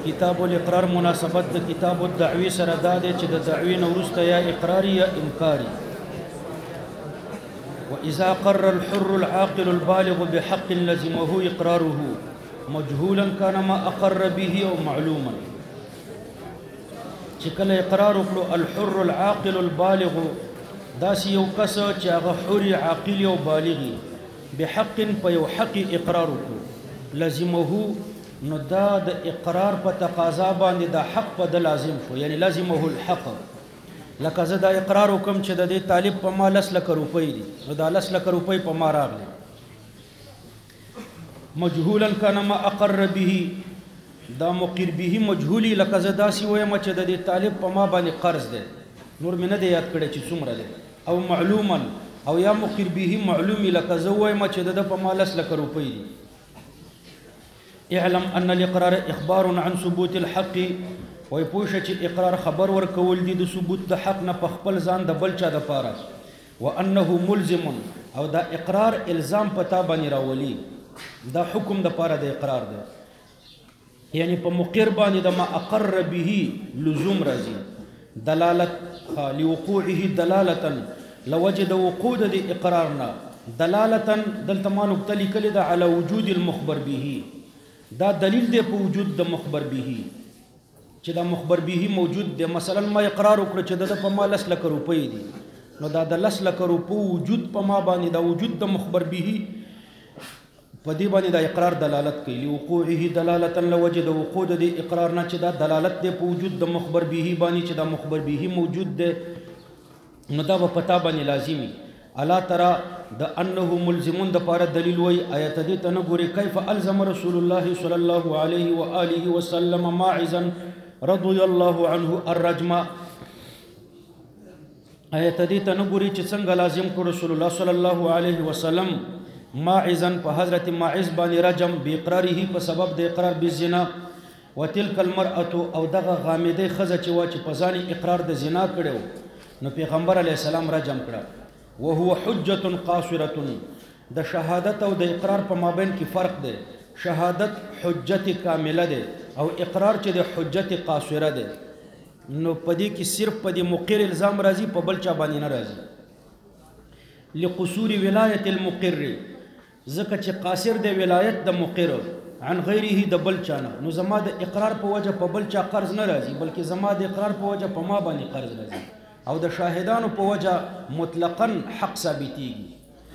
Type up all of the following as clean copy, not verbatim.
کتاب الاقرار مناسبت د کتاب الدعوی سره دا دی چې د دعوی نه وروسته یا اقراري یا انکاري. وإذا قر الحر العاقل البالغ بحق لزمه إقراره مجهولا كان ما أقر به أو معلوما. چې کله اقرار وکړو الحر العاقل البالغ داسې یو کس چې هغه حر عاقل او بالغ بحق په یو حق اقرار وکړو لزمه نو دا د اقرار په تقاضا باندې دا حق په د لازم شو، یعنی لازمه الحق. لکه زه دا اقرار وکم چې د دې طالب په ما 10 لک روپۍ دي، نو دا 10 لک روپۍ په ما راغلي. مجهولا کان ما اقر به دا مقر به مجهولی، لکه زه داسې وایم چې د دې طالب په ما باندې قرض دی، نور مې نه دی یاد کړی چې څومره دی. او معلوما او یا مقر به معلومی، لکه زه وایم چې د په ما 10 لک روپۍ دي. اعلم ان الاقرار اخبار عن ثبوت الحق، وای پوښه چې اقرار خبر ورکول دي د ثبوت د حق نه په خپل ځان د بل چا د پاره. وانه ملزم او دا اقرار الزام پتا باندې راولي، دا حکم د پاره د اقرار دی، یعنی په مقر باندې د ما اقر به لزوم راځي. دلالت لوقوعه دلالتا لوجد وقوع د اقرارنا دلالتا دلته مانو تلی کلی دا علی وجود المخبر به، دا دلیل دی په وجود د مخبر به چې دا مخبر به موجود دی. مثلا ما اقرار وکړ چې د په ما 10 لک روپۍ دي، نو دا د 10 لک روپۍ وجود په ما باندې دا وجود د مخبر به په دې باندې دا اقرار دلالت کوي. لوقوعه دلالتا لوجد وقوع د اقرار نه چې دا دلالت دی په وجود د مخبر به باندې چې دا مخبر به موجود دی، نو دا په پتا باندې لازمي. الا ترى د انه ملزمون د پاره دلیل وای آیت دې ته نه ګوري. کیف الزم رسول الله صلی الله علیه و آله وسلم ماعزا رضی الله عنه الرجم. آیت دې ته نه ګوري چې څنګه لازم کو رسول الله صلی الله علیه وسلم ماعزا په حضرت ماعز باندې رجم باقراره په سبب د اقرار بالزنا. وتلك المرأة او دغه غامده خزه چې وا چې په ځان اقرار د زنا کړو، نو پیغمبر علیه السلام رجم کړه. وهو حجة قاصرة، د شهادت او د اقرار په مابین کې فرق دی. شهادت حجت کامله ده او اقرار چې د حجت قاصره ده. نو پدې کې صرف پدې مقر الزام راځي، په بل چا باندې نه راځي. لقصور ولایت المقر، ځکه چې قاصر د ولایت د مقر عن غیره د بل چا نه، نو زما د اقرار په وجه په بل چا قرض نه راځي، بلکې زما د اقرار په وجه په ما باندې قرض راځي، او د شاهدانو په وجه مطلقاً حق ثابتېږي.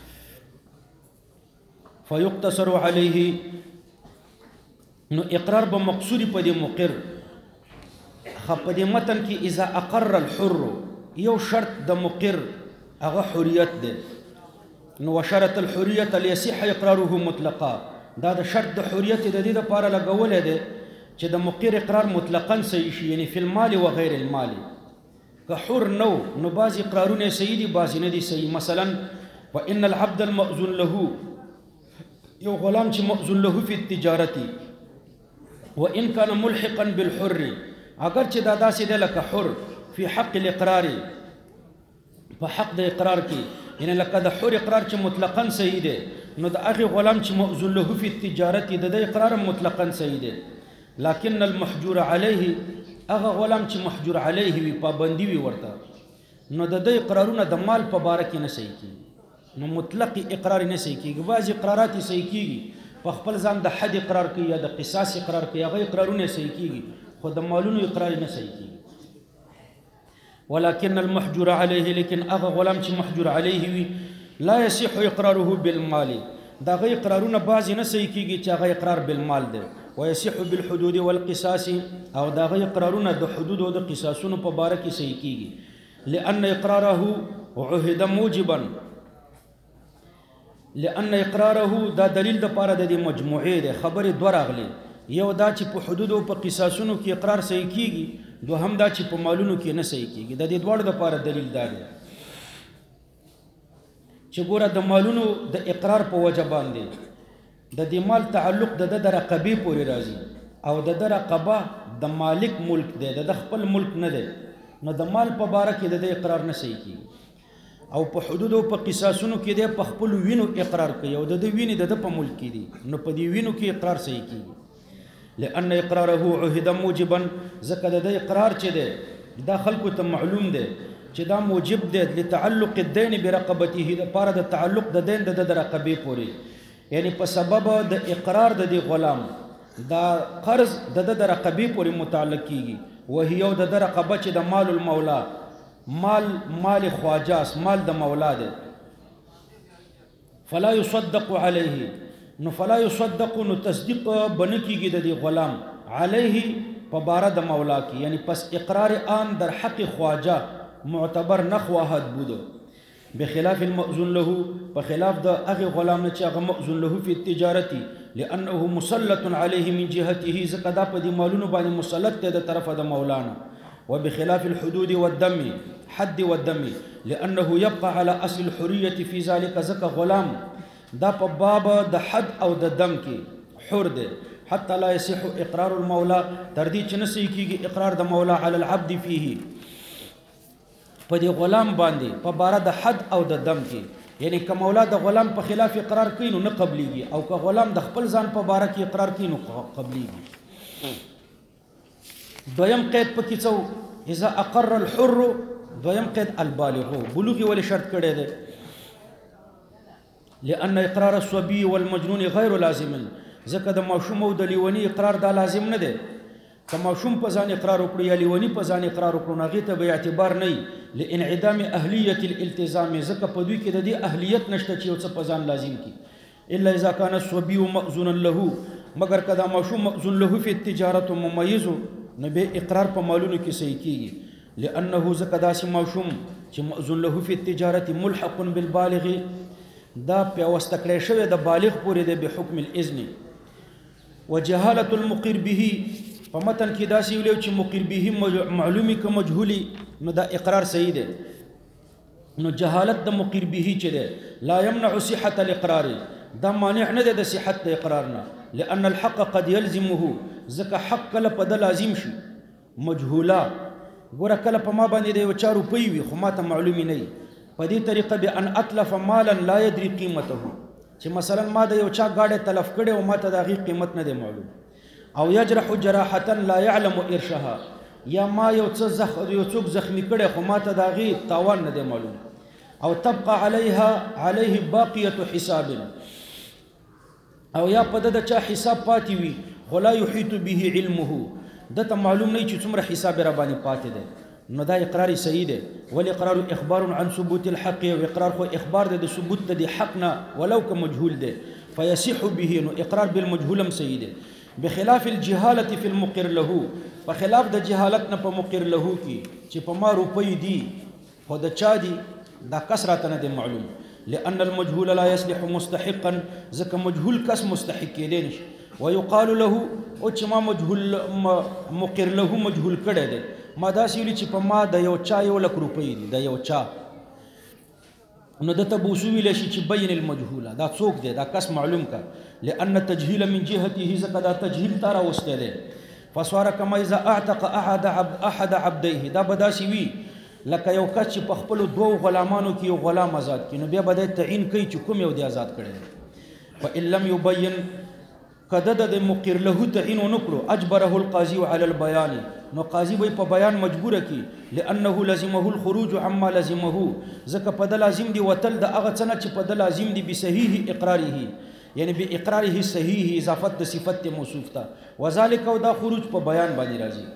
فیقتصر علیه، نو اقرار به مقصوری په دې مقر. په دې متن کې اذا اقر الحر یو شرط د مقر هغه حریت ده، نو وشرط الحریت لیصح اقراره مطلقا، دا د شرط د حریت د دې لپاره لګولې ده چې د مقر اقرار مطلقاً صحیح شي، یعنی فی المال و غیر المال. که حر نو بعض اقرارونه صحیح دي بعض نه دي صحیح. مثلا وان العبد المأذون له، یو غلام چې مأذون له فی التجارت وان كان ملحقا بالحر، اگر چې دا داسې دی لکه حر فی حق الاقرار، په حق د اقرار کې، یعنی لکه د حر اقرار چې مطلقاً صحیح دی، نو د هغه غلام چې مأذون له فی التجارت د اقرار مطلقاً صحیح دی. لكن المحجور علیه، هغه غلام چې محجور علیه وي پابندي وي ورته، نو د دې اقرارونه د مال په باره کې نه صحیح کیږي، نو مطلق اقرار نه صحیح کیږي. بعض اقرارات صحیح کیږي، په خپل ځان د حد اقرار کوي یا د قصاص اقرار کوي، هغه اقرارونه صحیح کیږي، خو د مالونو اقرار نه صحیح کیږي. ولكن المحجور علیه، لیکن هغه غلام چې محجور علیه وي لا يصح اقراره بالمال، دا غي اقرارونه بعض نه صحیح کیږي چې هغه اقرار بالمال دی. ويصح بالحدود والقصاص، او دا غي اقرارونه د حدود او د قصاصونو په باره کې صحیح کیږي. لأن اقراره عهد موجبا، لأن اقراره دا دلیل د پاره د مجموعې ده خبره دوه راغلي، یو دا چې په حدود او په قصاصونو کې اقرار صحیح کیږي، دوهم دا چې په مالونو کې نه صحیح کیږي. د دې دوړ د پاره دلیل دا دی چې ګوره د مالونو د اقرار په وجه باندې د دې مال تعلق د رقبې پورې راځي، او د رقبه د مالک ملک دی، د خپل ملک نه دی، نو د مال په باره کې د اقرار نه صحیح کیږي. او په حدود او په قصاصونو کې د په خپل وینو اقرار کوي، او د وینې د په ملک کې دي، نو په دې وینو کې اقرار صحیح کیږي. لأن اقراره عهد موجبا ځکه د دې اقرار چې دی دا خلکو ته معلوم دی چې دا موجب دی لتعلق الدین برقبته د پاره د تعلق د دین د رقبې پورې یعنی په سبب د اقرار د دې غلام دا قرض د رقبې پورې متعلق کیږي وهي د رقبه چې د مال المولا مال خواجاس مال د مولا دی فلا يصدق عليه نو فلا يصدق نو تصدیق بنکیږي د دې غلام علیه په باره د مولا کې یعنی پس اقرار آن در حق خواجه معتبر نخواهد بوده بخلاف المأذون له بخلاف د هغه غلام نه چې هغه مأذون له فی التجارتی لانه مسلط علیه من جهته ځکه دا په دې مالونو باندې مسلط دی د طرفه د مولانا وبخلاف الحدود والدم حد والدم لانه يبقى على اصل الحريه في ذلك ځکه غلام دا په باب د حد او د دم کې حر دی حتى لا يصح اقرار المولى تر دې چې نسې کېږي اقرار د مولا على العبد فيه په دې غلام باندې په باره د حد او د دم کې یعنی که مولا د غلام په خلاف اقرار کوي نو نه قبليږي او که غلام د خپل ځان په باره کې اقرار کوي نو قبليږي دویم قید پکې څو اذا اقر الحر دویم قید البالغ بلوغي ولې شرط کړی دی لأن اقرار الصبي والمجنون غير لازم ځکه د ماشوم او د لیونی اقرار دا لازم نه دی که ماشوم په ځان اقرار وکړي یا لیونی په ځان اقرار وکړي هغې ته به اعتبار نه لانعدام اهلیت الالتزام ځکه په دوی کې د دې اهلیت نشته چې یو څه په ځان لازم کړي الا اذا كان الصبي مأذونا له مگر که دا ماشوم مأذون له فی التجارت ممیز نو به اقرار په مالونو کې صحیح کیږي لانه ځکه داسې ماشوم چې مأذون له فی التجارت ملحق بالبالغ دا پیوسته کړی شوی د بالغ پورې دی بحکم الاذن وجهاله المقر به په متن کې داسې ویلو چې مقر به معلومي که مجهولي نو دا اقرار صحیح دی نو جهالت د مقر به چې دی لا يمنع صحة الاقرار دا مانع نه دی د صحت د اقرار نه لأن الحق قد يلزمه ځکه حق کله په د لازم شي مجهولا ګوره کله په ما باندې د یو چا روپۍ وي خو ما ته معلومي نه وي په دې طریقه بأن اتلف مالا لا يدري قیمته چې مثلا ما د یو چا گاډی تلف کړی او ما ته د هغې قیمت نه دی معلوم او یجرح جراحة لا يعلم ارشها یا ما یو څوک زخمی کړی خو ما ته د هغې تاوان نه دی معلوم او تبقى عليه باقیة حساب او یا په د چا حساب پاتې وي خو لا يحيط به علمه دته معلوم نه چې څومره حساب را باندې پاتې دی نو دا اقرار صحیح دی والاقرار اخبار عن ثبوت الحق او اقرار خو اخبار د ثبوت د حق نه ولو که مجهول دی فيصح به نو اقرار بالمجهول هم صحیح دی بخلاف الجهاله في المقر له بخلاف د جهالت نه په مقر له کې چې په ما روپۍ دي خو د چا دي دا کثرت نه دی معلوم لأن المجهول لا يصلح مستحقا ځکه مجهول کس مستحق کېدی نشي ويقال له او چې ما مجهول مقر له مجهول کړی دی ما داسې ویلي چې په ما د یو چا 1,00,000 روپۍ دي د یو چا نو دته به وسو ویلی شي چې بین المجهوله دا څوک دی دا کس معلوم کا لأن تجهیل من جهته ځکه دا تجهیل تا راوستی دی فصار کما اذا اعتق احد عبديه دا به داسې وي لکه یو کس چې په خپلو 2 غلامانو کې یو غلام آزاد کړي نو بیا به دی تعین کوي چې کوم یو دی آزاد کړی دی فإن لم يبين کده د مقر له تعین ونکړو اجبره القاضي على البيان نو قاضي به په بیان مجبور کی لانه لازمه الخروج عما لازمه ځکه په د لازم دی وتل د هغه څه نه چې په د لازم دی بصحیح اقراره یعنی به اقراره صحیح اضافت د صفت موصوف تا وذالک او دا خروج په بیان باندې راځي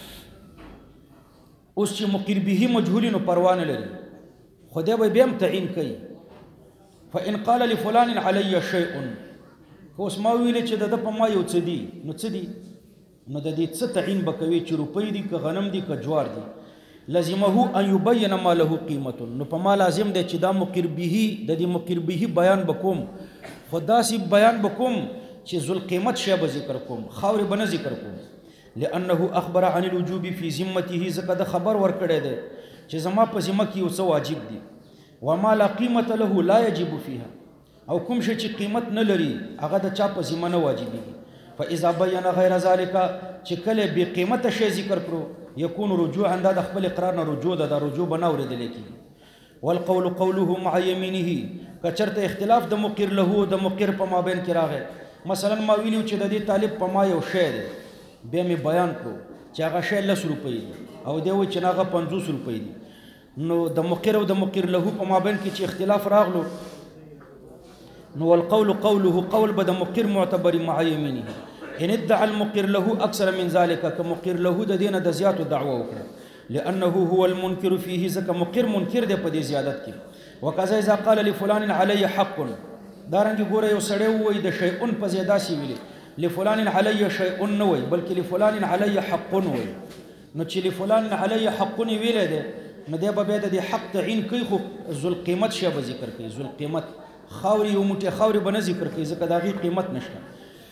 اوس چې مقر به مجهول نو پروا نه لري خدای به بهم تعین کوي فإن قال لفلان علي شيء اوس ما ویل چې د په ما یو څه دي نو څه دي نو د دې څه تعین به کوي چې روپۍ دي که غنم دي که جوار دي لازمه ان يبين ما له قیمت نو په ما لازم دی چې دا مقر به د دې مقر به بیان بکوم خدا سي بیان بکوم چې ذل قیمت شی به ذکر کوم خاور به نه ذکر کوم لانه اخبر عن الوجوب في ذمته ځکه د خبر ورکړی دی چې زما په ذمه کې یو څه واجب دي وما لا قیمت له لا يجب فيها او کوم شي چې قیمت نه لري هغه د چا په ذمه نه واجبېږي فاذا بين غیر ذلك چې کله بې قیمته شی ذکر کړو یکون رجوعا دا د خپل اقرار نه رجوع ده دا رجوع به نه اورېدلی کېږي والقول قوله مع يمينه که چېرته اختلاف د مقر له د مقر په مابین کې راغی مثلا ما ویلي چې د دې طالب په ما یو شی دی بیا مې بیان کړو چې هغه شی 10 روپۍ دی او دی وایي چې هغه 50 روپۍ دي. نو د مقر او د مقر له په مابین کې چې اختلاف راغلو نو والقول قوله قول به د مقر معتبر مع يمينه ان ادعى المقر له اكثر من ذلك كمقر له د دینه د زیاتو دعوه وکړه لانه هو المنكر فيه ځکه مقر منکر دی په دې زیادت کې. وکذا اذا قال لفلان علي حق دارنګ ګوره یو سړی وایي د شیء په زیاده سی ویلي لفلان علي شيء نه وایي بلکې لفلان علي حق وایي. نو چې لفلان علي حق ویل دی نو دی به د حق تعین کوي خو ذل قیمت شی به ذکر کوي. ذل قیمت خاوري یو موټی خاوري به نه ذکر کوي ځکه د هغې قیمت نشته.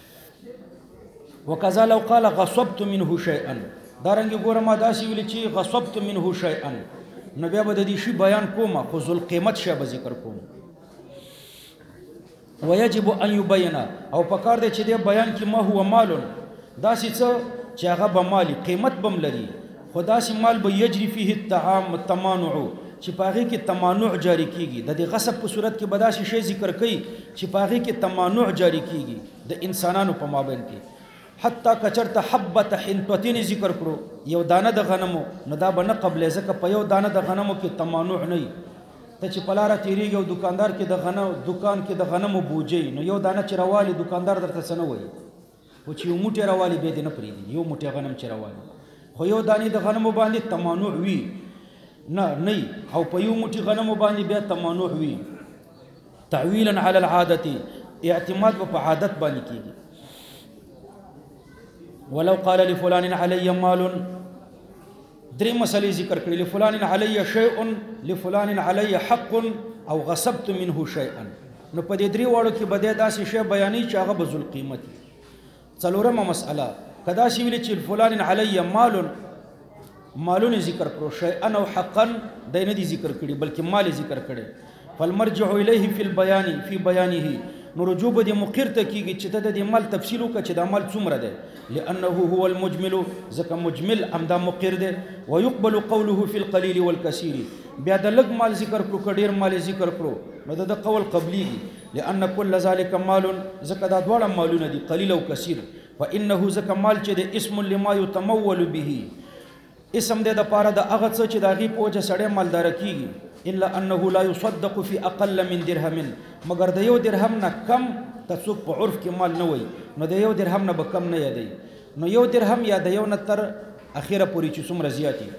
وکذا لو قال غصبت منه شيئا دارنګ ګوره ما داسې ویلي چې غصبت منه شيئا نو بیا به د دې شي بیان کوم خو ذل قیمت شی به ذکر کوم. ويجب ان يبين او پکار دی چې د بیان کې ما هو مال داسې څه چې هغه به مالی قیمت بم لري خو داسې مال به یجري فيه التمانع چې په هغې کې تمانع جاری کیږي. د دې غصب په صورت کې به داسې شی ذکر کوي چې په هغې کې تمانع جاری کیږي د انسانانو په مابین کې. حتی کچرته حبت حنطتین ذکر کړو یو دانه د غنمو نو دا به نه قبلې ځکه په یو دانه د غنمو کې تمانع نه وي. ته چې په لاره تېرېږي او دکاندار کې د غنم دکان کې د غنمو بوجۍ نو یو دانه چې راوالي دکاندار درته څه نه وایي خو چې یو موټی راوالي بیا دې نه پرېږدي یو موټی غنم چې راوالي خو یو دانې د غنمو باندې تمانع وي نه او په یو موټي غنمو باندې بیا تمانع وي. تعویلا علی العادت اعتماد په عادت باندې کیږي. ولو قال لفلان علی مال درې مسلې ذکر کړې لفلان علی شیء لفلان علی حق او غصبت منه شیئا نو په دې درې واړو کې به داسې شی بیانې چې هغه به ذل قیمت. څلورمه مسأله کدا شی ویل چې فلان علی مالونه ذکر کړو شیئا او حقا د نه دي ذکر کړي بلکې مال ذکر کړي. فالمرجع الیه فی البیان فی بیانه نو رجوع به مقر ته کیږي چې د دې مال تفصیل وکړي چې د مال څومره ده لانه هو المجمل ځکه مجمل امدا مقر ده. ويقبل قوله فی القلیل والکثیر بیا د لږ مال ذکر کړو کډیر مال ذکر کړو نو د قول قبلی لان كل ذلك مال ځکه دا دواړه مالونه دي قلیل او کثیر. فانه ځکه مال چې د اسم لما يتمول به اسم دې د پاره د هغه څه چې د هغې په وجه سړی مالداره کیږي. الا انه لا يصدق في اقل من درهم مگر د یو درهم نه کم ته څوک په عرف کې مال نه وایي نو د یو درهم نه به کم نه یادوي نو یو درهم یا د یو نه تر اخره پورې چې څومره زیاتي.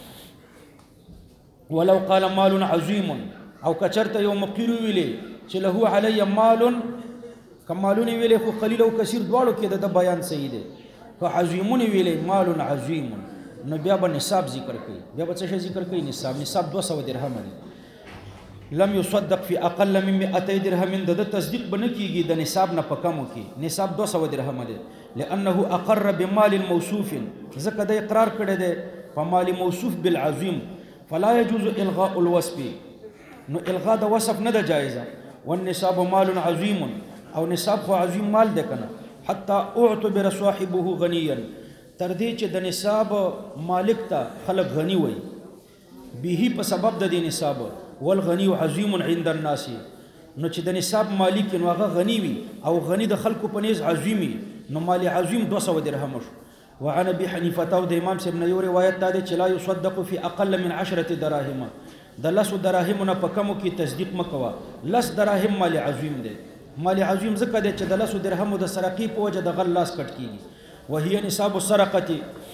ولو قال مال عظیم او کچرته یو مقیر ویلې چې له علی مال کمالونه ویلې خو قلیل او کثیر دواړو کې د بیان صحیح دی. که عظیمونه ویلې مال عظیم نو بیا به نصاب ذکر کوي بیا به څه شی ذکر کوي نصاب 200 درهم دی. لم يصدق في اقل من 200 درهم د تصدیق بنه کیږي د نصاب نه په کمو کې نصاب 200 درهم دی. لانه اقر بمال موصوف ځکه د اقرار کړی دی په مال موصوف بالعظیم فلا يجوز الغاء الوصف نو الغاء د وصف نه ده جایزه. والنصاب مال عظیم او نصاب خو عظیم مال دی کنه حتى اعتبر صاحبه غنيا تر دې چې د نصاب مالک ته خلق غنی وي به په سبب د دې نصاب والغنی عظیم عند الناس نو چې د نصاب مالک نو هغه غنی وي او غنی د خلکو په نيز عظیمی نو مال عظیم 200 درهم شو. وعن ابي حنیفه او د امام صاحب نه یو روایت ده چې لا يصدق في اقل من 10 دراهم د 10 دراهم نه په کمو کې تصدیق مکوا 10 دراهم مال عظیم ده. مال عظیم ځکه ده چې د 10 درهم د سرقې په وجه د غل لاس کټ کیږي. وهي نصاب السرقه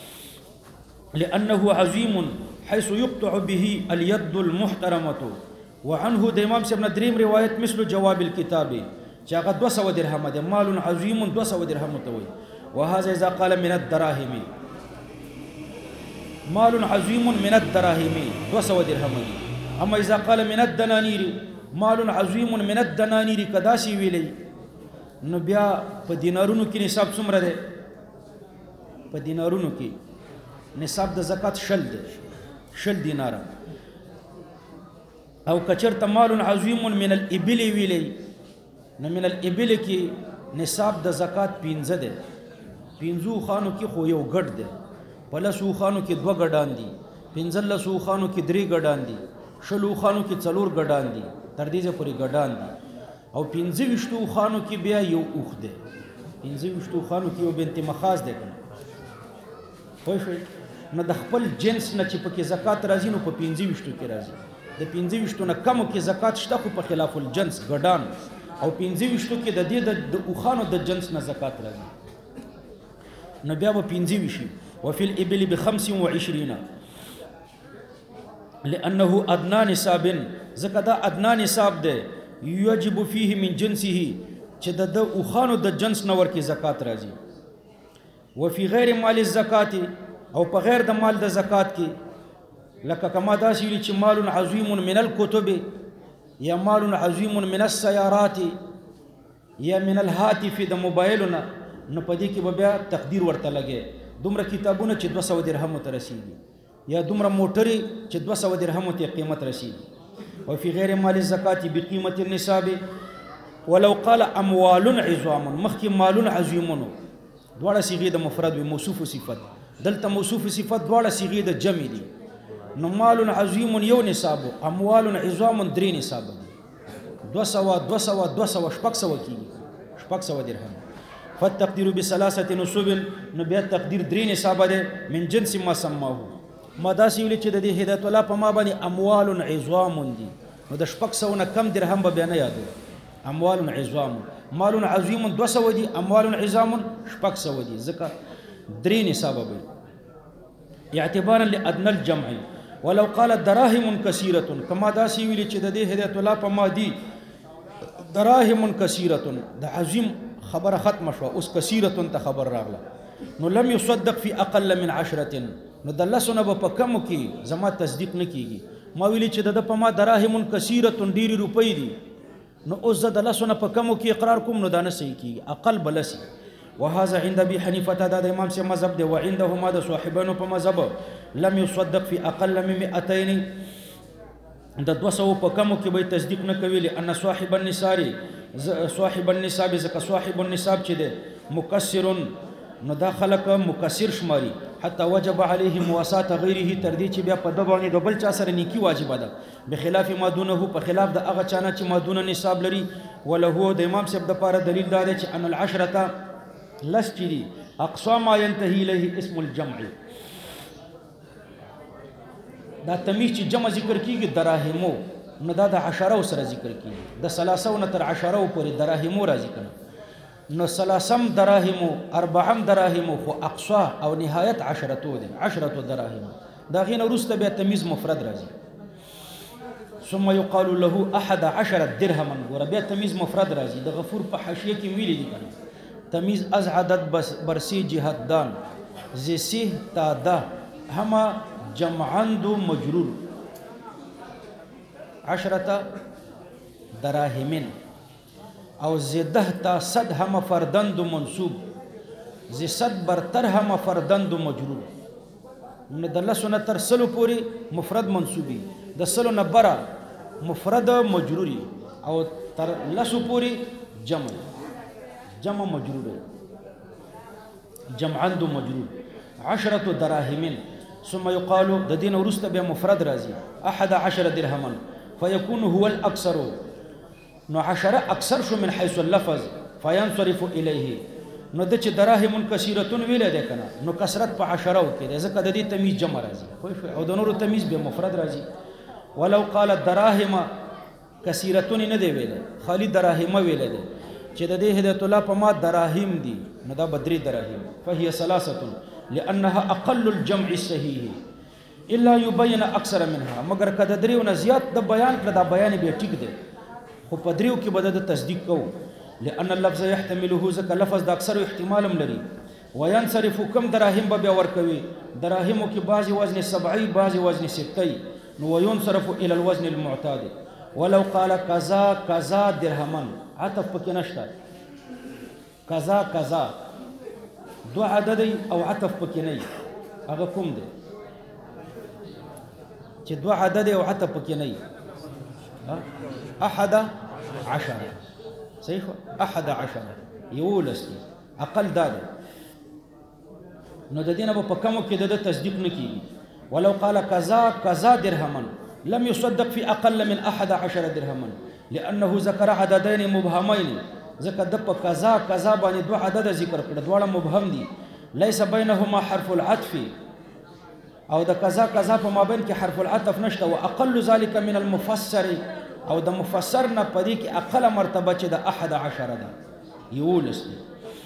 لانه عظیم حيث يقطع به اليد المحترمه. وعنه د امام صاحب نه دریم روایت مثل جواب الكتاب چې هغه 200 درهم ده مال عظیم 200 درهم ته وي. وهذا اذا قال من الدراهم مال عظیم من الدراهم 200 درهم دي. اما اذا قال من الدنانير مال عظیم من الدنانير کداسي ویلي نو بیا په دینارونو کې نصاب څومره ده په دینارونو کې نصاب د زکات 10 دینار او کچرته مال عظیم من الابل ویلي نو من الابل کې نصاب د زکات 15 ده 15 خانو کې خو یو ګډ ده په لسو خانو کې 2 ګډان دي 15 خانو کې 3 ګډان دي 20 خانو کې 4 ګډان دي تر دې پورې ګډان دي او 15 خانو کې بیا یو اوخ ده 15 خانو کې یو بنت مخاز ده کنه پوه شوئ. نو د خپل جنس نه چې پکې زکات راځي نو په 25 کې راځي. د 25 نه کمو کې زکات شته خو په خلاف الجنس ګډان او 25 کې د دې د اوخانو د جنس نه زکات راځي نو بیا به 25 شي. وفي الابل ب25 لانه ادنى نصاب زکه دا ادنى نصاب ده يجب فيه من جنسه چې د اوخانو د جنس نه ورکی زکات راځي. وفي غیر مال الزکات او په غیر د مال د زکات کې لکه کما داسې ویلي چې مال عظیم من الكتب یا مال عظیم من السیارات یا من الهاتف د موبایلونه نو په دې کې به بیا تقدیر ورته لګي دومره کتابونه چې 200 درهم ته رسیږي یا دومره موټرې چې 200 درهم ته قیمت رسیږي. وفي غیر مال الزکات بقیمه النصاب ولو قال اموال عظام مخکې مال عظیمون دواړه صيغې د مفرد و موصوف صفت دلته موصوف صفت دواړه صيغې د جمع دي نو مال عظیم یو نصاب اموال عظام درې نصاب 200 شپږ درهم. فالتقدير بثلاثه نصوب نو بیا تقدیر درې نصاب ده من جنس ما سماه ما داسې ویل چې د دې هدایت الله په ما باندې اموال عظام دي نو د شپږ نه کم درهم به نه یادو. اموال عظام مال عظیم 200 دي اموال عظام شپږ دي ځکه درې نصاب به اعتبارا لادنى الجمع. ولو قال دراهم كثيره كما داسي ویل چې د دې هدایت الله په ما دي دراهم كثيره د عظیم خبر ختم شو اوس كثيره ته خبر راغله نو لم يصدق في اقل من 10 نو د لسونه په کم کې زما تصدیق نه کیږي. ما ویل چې د په ما دراهم كثيره ډيري روپۍ دي نو اوس د لسونه په کم کې اقرار کوم نو دا نه صحیح کیږي اقل بلسي. وهذا عند ابي حنيفه دا د امام سے مذهب دی وعندهما د صاحبانو په مذهب لم يصدق في اقل من 200 د 200 په کمو کې به تصدیق نه کوي لأن صاحب النصاب ځکه صاحب النصاب چې دی مکسر نو دا خلق مکسر شماري حتى وجب عليه مواساة غيره تر دې چې بیا په د باندې د بل چا سره نیکی واجب ده بخلاف ما دونه په خلاف د هغه چانه چې ما دونه نصاب لري. وله د امام صاحب د پاره دلیل دا دی چې ان العشره لسجري اقصى ما ينتهي اليه اسم الجمع دا تمیز چې جمع ذکر کیږي دراهمو نو دا د 10 سره ذکر کیږي د 30 تر 10 پورې دراهمو راځي کنه نو 30 دراهمو 40 دراهمو خو اقصى او نهایت 10 ده 10 دراهم دا غینه ورسته بیا تمیز مفرد راځي. ثم يقال له 11 درهما ور بیا تمیز مفرد راځي. د غفور په حاشیه کې ویلي دي کنه تمیز از عدد برسی جهتدان زیسیه تا ده همه جمعند و مجرور 10 دراهمین او زده تا صد همه فردند و منصوب زی صد برتر همه فردند و مجرور نو د لسونه تر سلو پوری مفرد منصوبی د سلو نه برا مفرد مجروری او تر لسو پوری جمع مجرور جمعند مجرور 10 دراهم. ثم يقال د دین ورسته به مفرد راځي 11 درهما فيكون هو الاكثر نو 10 اکثر شو من حيث اللفظ فينصرف اليه نو د چې دراهم کثیرتون ویل ده کنه نو کثرت په 10 کې ده ځکه د دې تمیز جمع راځي او د نورو تمیز به مفرد راځي. ولو قال دراهم کثیرتون نه دی ویل خالی دراهم ویل ده چې د دې هدایت الله په ما دراهم دي نو دا بدري دراهم فهي 3 لانها اقل الجمع الصحيح الا يبين اكثر منها مگر کده دریونه زیات د بیان کړه دا بیان به ټیک دی خو په دریو کې بده د تصدیق کو لان اللفظ يحتمله ذک لفظ د اکثر احتمال لري وينصرف كم دراهم به ور کوي دراهم کې بعضی وزن 70 بعضی وزن 60 نو وينصرف الى الوزن المعتاد. ولو قال كذا درهما عطف پکې نشته كذا دو عدد او عطف پکې نه هغه کوم دی چې دو عدد او عطف پکې نه 11 صحیح 11 یولس اقل دا ده نو د دینه په کومو کې د تصدیق نه کیږي. ولو قال كذا درهما لم يصدق في اقل من 11 درهما لانه ذكر عددين مبهمين ذکر د په کذا باندې دو عدد ذکر کړه دواړه مبهم دي ليس بينهما حرف العطف او د کذا کذا په مابین کې حرف العطف نشته واقل ذلك من المفسر او د مفسر نه پدې کې اقل مرتبه چې د 11 ده یولس دي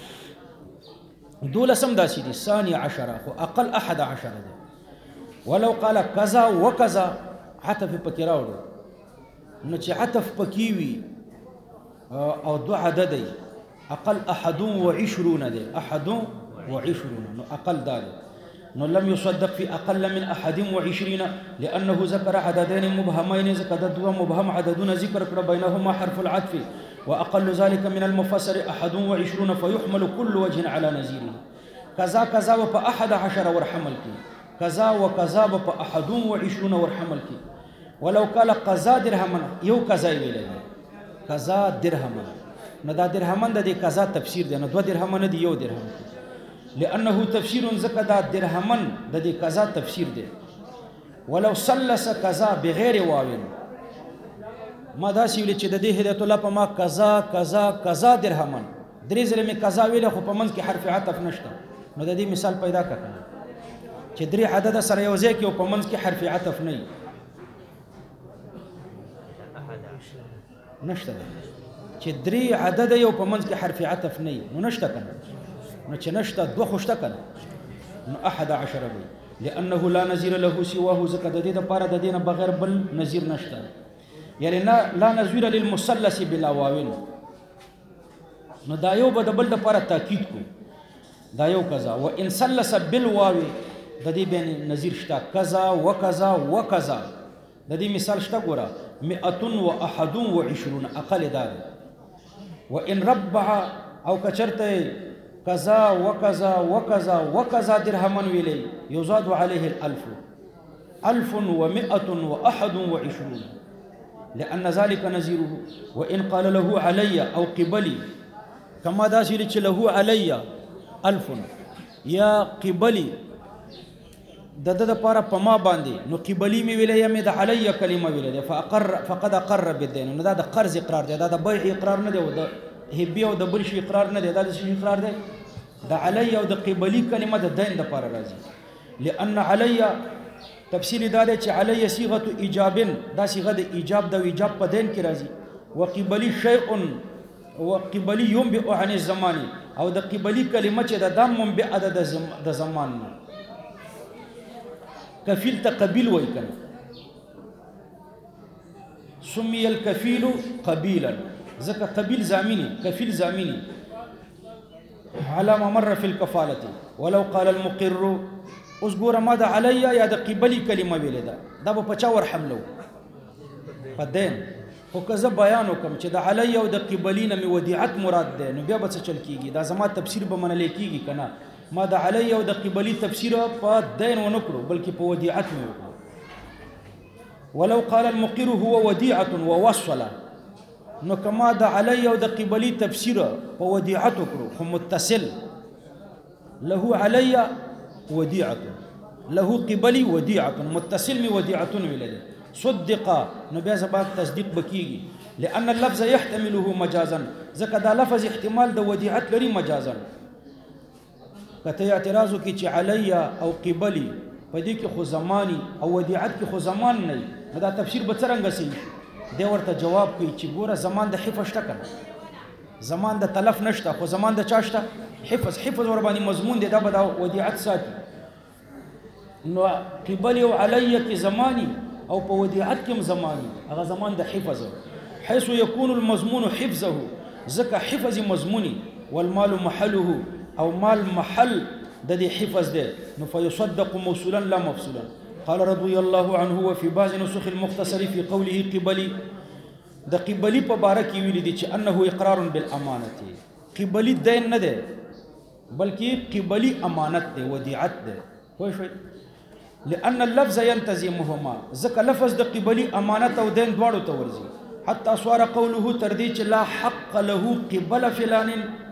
دولسم داسې دي ثاني عشره خو اقل 11 ده ولو قال كذا وكذا عطف پکې راوړو نو چې عطف پکې وي او دو عدد دی اقل 21 دی 21 نو اقل دار نو لم يصدق في اقل من 21 لانه ذكر عددين مبهمين ذكر دو مبهم عددون ذكر بينهما حرف العطف واقل ذلك من المفسر 21 فيحمل كل وجه على نظيره كذا كذا و 11 ورحمل کی كذا وكذا و 21 ورحمل کی ولو قال قضا درهما یو قضا ویل قضا درهما نو دا درهمن د قضا تفسیر دی نو دو درهمن دی یو درهم لانه تفسیر زکه دا درهمن د قضا تفسیر دی ولو سلس قضا بغیر واو ما دا سی ویل چې د دې هدایت الله په ما قضا قضا قضا درهمن درې ځله می قضا ویل خو په منځ کې حرف عطف نشته نو د دې مثال پیدا کړه چې درې عدد سره یو ځای کې او په منځ کې حرف عطف نه نشته چې درې عدد یو په منځ کې حرف عطف نه نو نشته کنه نو چې نشته دوه خوشته کنه نو 11 وي لانه لا نظير له سواه زکه د دې لپاره د دینه بغیر بل نظیر نشته یعنی لا نظیر للمثلث بلا واو نو دا یو بل لپاره تاکید کو دا یو کذا وان ثلث بالواو د دې بین نظیر شته کذا وکذا وکذا د دې مثال شته ګوره 121 اقل دار وان ربع او کچرته كذا وكذا وكذا وكذا درهما ویلی يزاد عليه 1121 لأن ذلك نظيره وإن قال له علي أو قبلي كما داسي له علي 1000 يا قبلي د پاره پما باندې نو قبلی می ویلې یا می د علی کلمه ویلې فقد اقر بالدين نو دا د قرض اقرار دی دا د بیع اقرار نه دی او د هبی او د برش اقرار نه دی دا د شی اقرار دی د علی او د قبلی کلمه د دین د پاره راځي لان علی تفصیل دا دی چې علی صيغه ایجاب دا صيغه د ایجاب د ایجاب په دین کې راځي وقبلی شیء وقبلی ينبئ عن الزمان او د قبلی کلمه چې د دم منبئ د زمان نه كفيل تقبيل ويكن سمي الكفيل قبيلا زكا قبيل زامني كفيل زامني على ما مر في الكفالة ولو قال المقر اذكر ماذا علي يا قبلي كلمة بلدا دا بچاور حملو فدين وكذا بيانكم چې د علي او د قبلين می وديعت مراد ده نو بیا به چل کیږي دا زما تفسیر به منل کیږي کنه ما د علی او د قبلی تفسیر په دین و نکړو بلکې په ودیعت مې وکړو ولو قال المقر هو ودیعه ووصل نو کما د علی او د قبلی تفسیر په ودیعت وکړو خو متصل له علی ودیعه له قبلی ودیعه متصل می ودیعه ولله صدق نو بیا زبات تصدیق بکیږي لان اللفظ يحتمله مجازا ځکه دا لفظ احتمال د ودیعت لري مجازا کته اعتراض کی چې علی او قبلی په دې کې خو زمانی او ودیعت کې خو زمان نه دا تفسیر به څنګه سي دی ورته جواب کوي چې ګوره زمان د حفظ شته کنه زمان د تلف نشته خو زمان د چاشته حفظ ور باندې مضمون دی دا به د ودیعت ساتي نو قبلی او علی کې زمانی او په ودیعت کې زمانی هغه زمان د حفظ حيث يكون المضمون حفظه ذکر حفظ مضموني والمال محله او مال محل د دې حفظ ده نو فيصدق موصولا لا مفصولا قال رضي الله عنه وفي بعض نسخ المختصر في قوله قبلي د قبلي په باره کې ویل دي چې انه اقرار بالامانه قبلي دین نه ده بلکې قبلي امانت ده ودیعت ده خو شوي لان اللفظ ينتزمهما ذکر لفظ د قبلي امانت او دین دواړو ته ورځي حتى صار قوله تردي لا حق له قبل فلان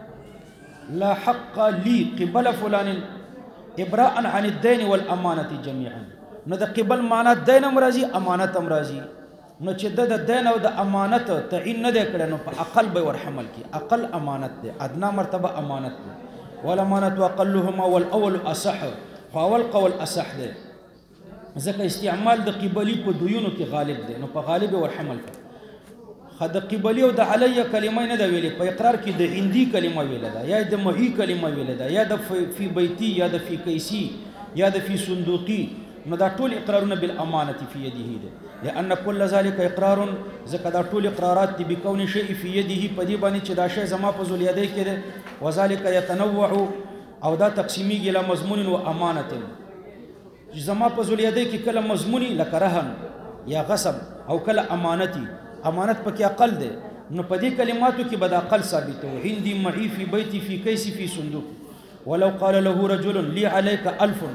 لا حق لي قبل فلان ابراء عن الدين والامانه جميعا نو د قبل معنی دین امراضي امانت امراضي نو چې د دین او د امانت تعین نه کړي نو په اقل به ور حمل کی اقل امانت ده ادنا مرتبه امانت ده والامانه اقلهما والاول اصح، خو اول قول اصح دی ځکه استعمال د قبلي په دویونو کې غالب دی، نو په غالب ورحمل خو د قبلي او د علی کلمه نه ده ویلې، په اقرار کې د عندي کلمه ویله ده، یا د معي کلمه ویله ده، یا د فی بیتی، یا د فی کیسی، یا د فی صندوقی، نو دا ټول اقرارونه بالامانه فی یده ده، لأن كل ذلك اقرار، ځکه دا ټول اقرارات دي بکون شیء فی یده، په دې باندې چې دا شی زما په ذولیدی کې ده، وذلك يتنوع، او دا تقسیمیږي له مضمون و امانت، زما په ذولیدی کې کله مضمونی لکه رهن یا غصب، او کله امانتی، امانت پکې اقل ده، نو په دې کلماتو کې به د اقل ثابت وي، عندي معي فی بیتی فی کیسی فی صندوق. ولو قال له رجل لی علیک 1000،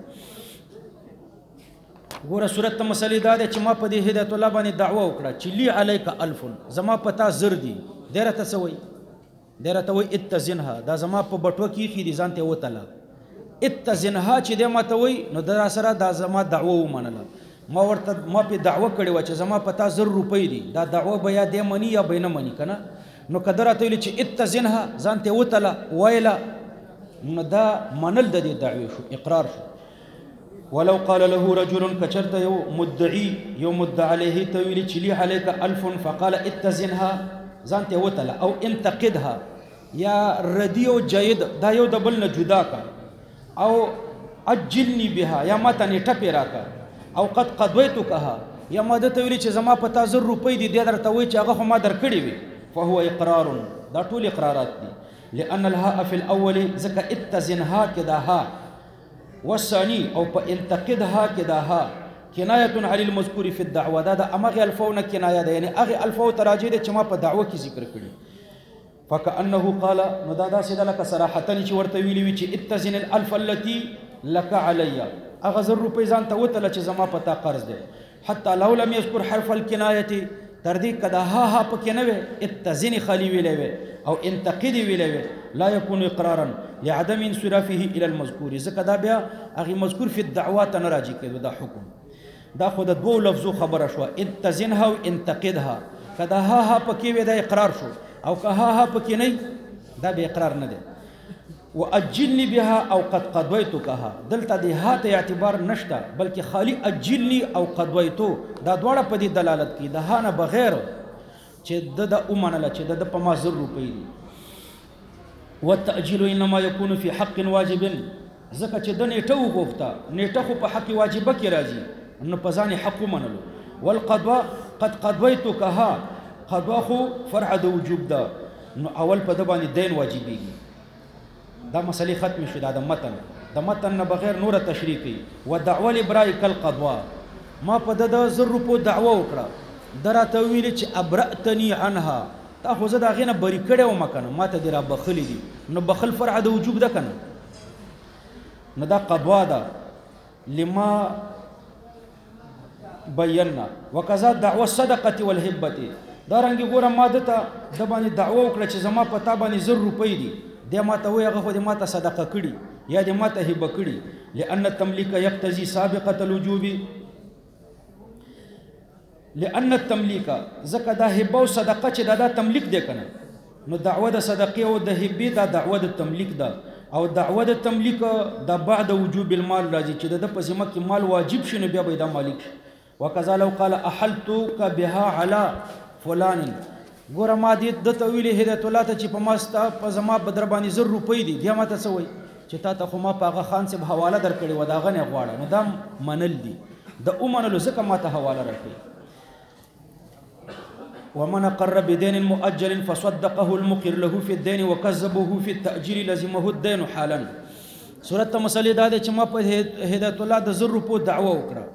ګوره صورت ته مسلې دا ده چې ما په دې هدایت الله باندې دعوه وکړه چې لی علیک 1000، زما پتا زر دي، دی راته څه وایي؟ دی راته وایي اتزنها، دا زما په بټوه کې ایښي دي، ځان ته یې وتله. اتزنها چې دی ماته وایي، نو دا سره دا زما دعوه ومنله، ما پې دعوه کړې وه چې زما پتا 1000 روپۍ دي، دا دعوه به یا دی مني یا به نه مني که نه، نو که ده راته ویلي چې اتزنها، ځان ته یې وتله ویله، نو دا منل د دې دعوې شو، اقرار شو. ولو قال له رجل، کچرته یو مدعی، یو مدعی علیه ته ویلي چې لی علیک 1000 فقال اتزنها، ځان ته وتله، او انتقدها، یا ردی او جید، دا یو د بل نه جدا کا، او اجلنی بها، یا ما ته نیټه پې راکه، او قد قضیتکها، یا ما ده ته ویلي چې زما په تا 1000 روپۍ دي، دی درته وایي چې هغه خو ما درکړې وي، فهو اقرار، دا ټول اقرارات دي. لأن الهاء في الأول، ځکه اتزنها کې دا ها، والثاني او په انتقدها کې دا ها کنایه علی المذکور فی الدعوه، دا د امغه الفونه کنایه ده، یعنی هغه الفو تراجه ده چې ما په دعوه کې ذکر کړي. فكأنه قال، نو دا داسې ده لکه صراحتاً چې ورته ویلي وي چې اتزن الالف التي لك علی، هغه 1000 روپۍ ځان ته وتله چې زما په تا قرض دی، حتی لو لم یذکر حرف الکنایه، تر دې که دا ها پکې نه وي، اتزنی خالی ویلی وي او انتقدی ویلی وي، لا یکون اقرارا لعدم انصرافه الى المذکور، ځکه دا بیا هغې مذکور فی الدعوه ته نه راجع کېدو، دا حکم. دا خو د دوو لفظو خبره شوه، اتزنها او انتقدها، که دا ها پکې وي دا اقرار شو، او که ها پکې نه دا به اقرار نه دی. واجلنی بها او قد قضیتکها، دلته د ها ته اعتبار نشته، بلکې خالی اجلنی او قضیتو، دا دواړه په دې دلالت کوي د ها نه بغیر چې د ومنله چې د په ما 1000 روپۍ دي. والتأجيل انما يكون في حق واجب، ځکه چې د نیټه وغوښته، نیټه خو په حق واجبه کې راځي، نو په ځان حق ومنلو. والقضاء قد قضیتکها، قضا خو فرع د وجوب ده، نو اول په ده باندې دین واجبېږي. دا مسئلې ختم شو، دا د متن نه بغیر نوره تشریح کوي. ودعوه الابراء کالقضاء، ما په ده د 1000 روپو دعوه وکړه، ده راته ویلې چې ابرأتنی عنها، تا خو زه د هغې نه بري کړی وم که نه، ما ته دې را بخلي دي، نو بخل فرع د وجوب ده که نه، نو دا قضا ده. لما بینا وکذا دعوه الصدقه والهبه، دا رنګې ګوره ما ده ته د باندې دعوه وکړه چې زما په تا باندې 1000 روپۍ دي، دی ما ته وایي هغه خو دې ما ته صدقه کړي یا دې ما ته هبه کړي. لأن التملیک یقتضي سابقة الوجوب، لأن التملیک، ځکه دا هبه او صدقه چې دا تملیک دی که نه، نو دعوه د صدقې او د هبې دا دعوه د تملیک ده، او دعوه د تملیک دا بعد وجوب المال راځي، چې د ده په ذمه کې مال واجب شي، نو بیا به دا مالک شي. وکذا لو قال احلتک بها علی فلان، ګوره ما دې ده ته ویلې هدایت الله ته چې په ما ستا په زما په در باندې 1000 روپۍ دي، بیا ما ته څه وایي چې تا ته خو ما په هغه خان صاحب حواله درکړې وه، د هغه نه غواړه، نو دا منل دي، د ومنلو ځکه ما ته حواله راکړي. ومن اقر بدين مؤجل فصدقه المقر له في الدين وكذبه في التأجيل لزمه الدين حالا. صورت ته مسلې دا ده چې ما په هدایت الله د 1000 روپو دعوه وکړه،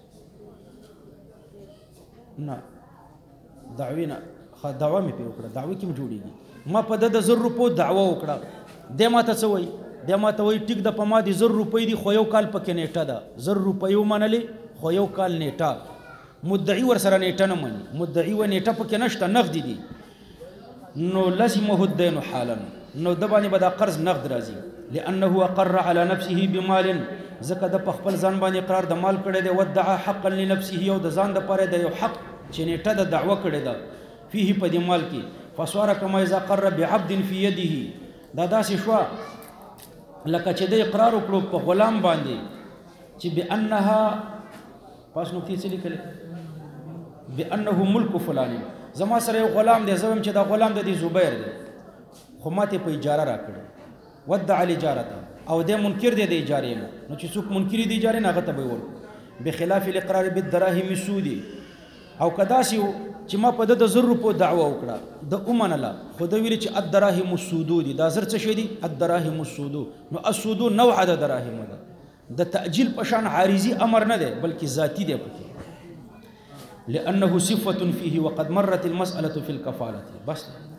نه دعوی نه دعوه مې پې وکړه، دعوې کې م جوړېږي، ما په ده د 1000 روپو دعوه وکړه، دی ما ته څه وایي؟ دی ما ته وایي ټیک ده په ما دې 1000 روپۍ دي، خو یو کال پکې نیټه ده، 1000 روپۍ ومنلې خو یو کال نیټه، مدعي ورسره نیټه نه مني، مدعي و نیټه پکې نشته، نغدي دي، نو لزمه الدین حالا، نو د باندې به دا قرض نغد راځي. لأنه اقر على نفسه بمال، ځکه د په خپل ځان باندې اقرار د مال کړی دی، وادعا حقا لنفسه، او د ځان دپاره د یو حق چې نیټه د دعوه کړې ده فيه په دې مال کې. فصار کما اذا قر بعبد في يده، دا داسې شوه لکه چې د اقرار وکړو په غلام باندې چې بانها پاس نقطې څه لیکلې بانه ملک فلان زما سره یو غلام دی زویم چې دا غلام د زبیر دی خو ماته په اجاره راکړي ودع الاجاره او د منکر دی د اجارې نو چې څوک منکر دی اجارې نه غته به ور بخلاف الاقرار بالدراهم السودي او کداسي چې ما په د 100 روپو دعوه وکړه د اومنله خو د ویل چې الدراهم السودو دي دا زر څه شي دي الدراهم السودو نو السودو نوع د دراهم ده د تأجیل په شان عارضی امر نه ده بلکې ذاتی دی پکې لانه صفه فيه وقد مرت المساله في الكفاله بس